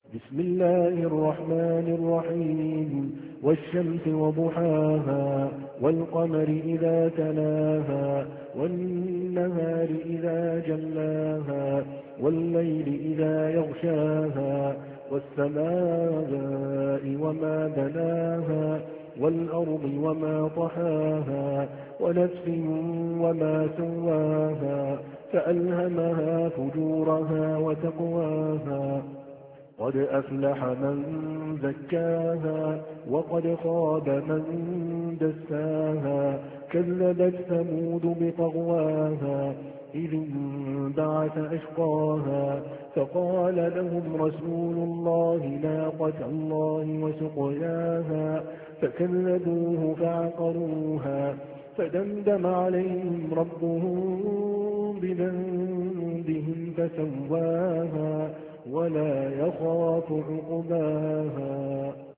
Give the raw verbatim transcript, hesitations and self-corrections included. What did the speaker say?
بسم الله الرحمن الرحيم والشمس وضحاها والقمر إذا تلاها والنهار إذا جلاها والليل إذا يغشاها والسماء وما بناها والأرض وما طحاها ونفس وما سواها فألهمها فجورها وتقواها قد أفلح من زكاها وقد خاب من دساها كذبت ثمود بطغواها إذ انبعث أشقاها فقال لهم رسول الله ناقة الله وسقياها فكذبوه فعقروها فدمدم عليهم ربهم بذنبهم فسواها ولا يخاف عقباها